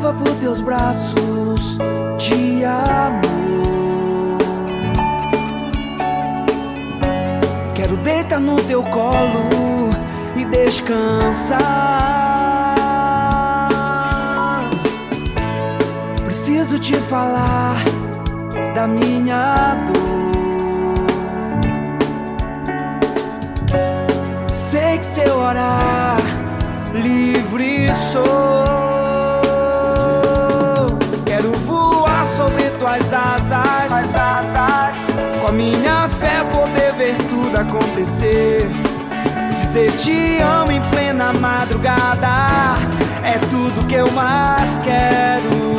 leva por teus braços de amor. Quero deitar no teu colo e descansar. Preciso te falar da minha dor. Sei que se eu orar, livre sou. Quero voar sobre tuas asas, com a minha fé poder ver tudo acontecer. Dizer te amo em plena madrugada é tudo que eu mais quero.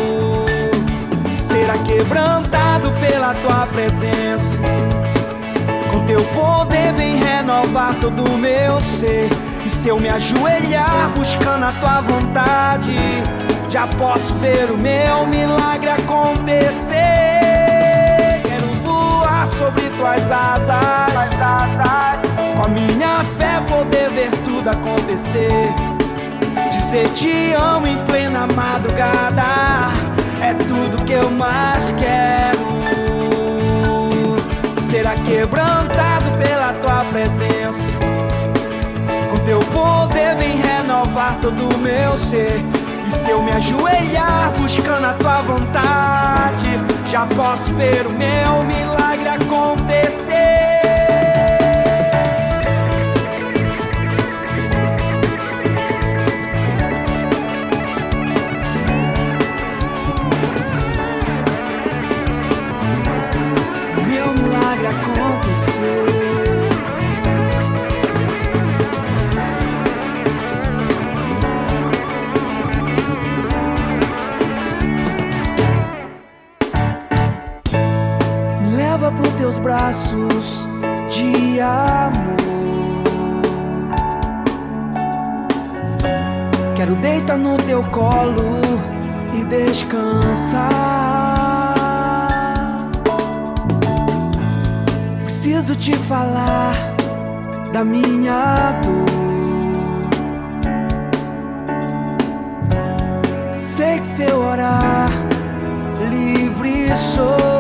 Ser quebrantado pela tua presença, com teu poder vem renovar todo o meu ser. E se eu me ajoelhar buscando a tua vontade, já posso ver o meu milagre acontecer. Quero voar sobre tuas asas, com a minha fé poder ver tudo acontecer. Dizer te amo em plena madrugada é tudo que eu mais quero. Ser quebrantado pela tua presença, com teu poder vem renovar todo o meu ser. E se eu me ajoelhar buscando a tua vontade, já posso ver o meu milagre acontecer. Leva por teus braços de amor. Quero deitar no teu colo e descansar. Preciso te falar da minha dor. Sei que se eu orar, livre sou.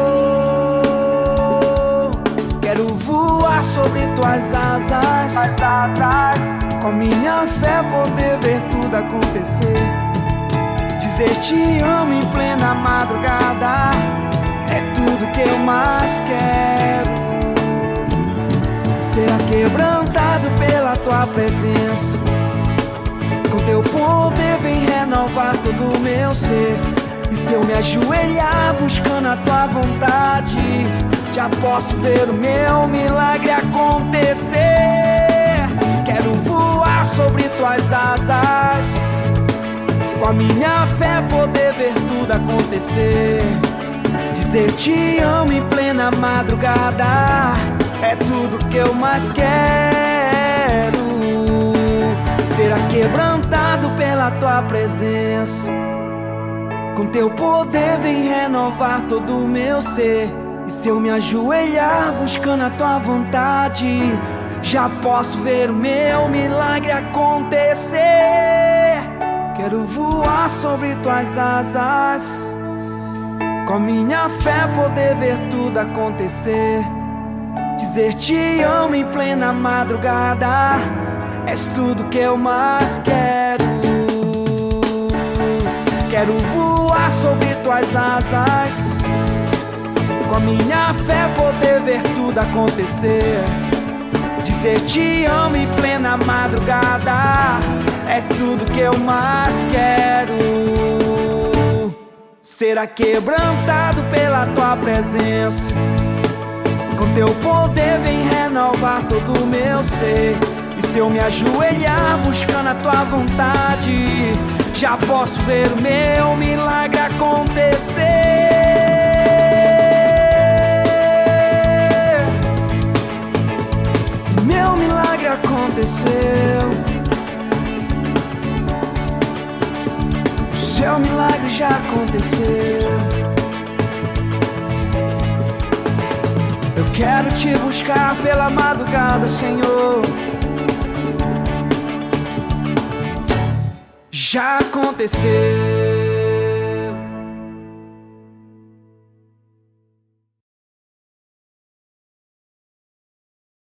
Quero voar sobre tuas asas, com minha fé poder ver tudo acontecer. Dizer te amo em plena madrugada é tudo que eu mais quero. Ser quebrantado pela tua presença, com teu poder vem renovar todo o meu ser. E se eu me ajoelhar buscando a tua vontade, já posso ver o meu milagre acontecer. Quero voar sobre tuas asas, com a minha fé poder ver tudo acontecer. Dizer te amo em plena madrugada é tudo que eu mais quero. Ser quebrantado pela tua presença, com teu poder vem renovar todo o meu ser. E se eu me ajoelhar buscando a tua vontade, já posso ver o meu milagre acontecer. Quero voar sobre tuas asas, com minha fé poder ver tudo acontecer. Dizer te amo em plena madrugada és tudo que eu mais quero. Quero voar sobre tuas asas, com a minha fé poder ver tudo acontecer. Dizer te amo em plena madrugada é tudo que eu mais quero. Ser quebrantado pela tua presença, com teu poder vem renovar todo o meu ser. E se eu me ajoelhar buscando a tua vontade, já posso ver o meu milagre acontecer. Meu milagre aconteceu. O seu milagre já aconteceu. Eu quero te buscar pela madrugada, Senhor. Já aconteceu.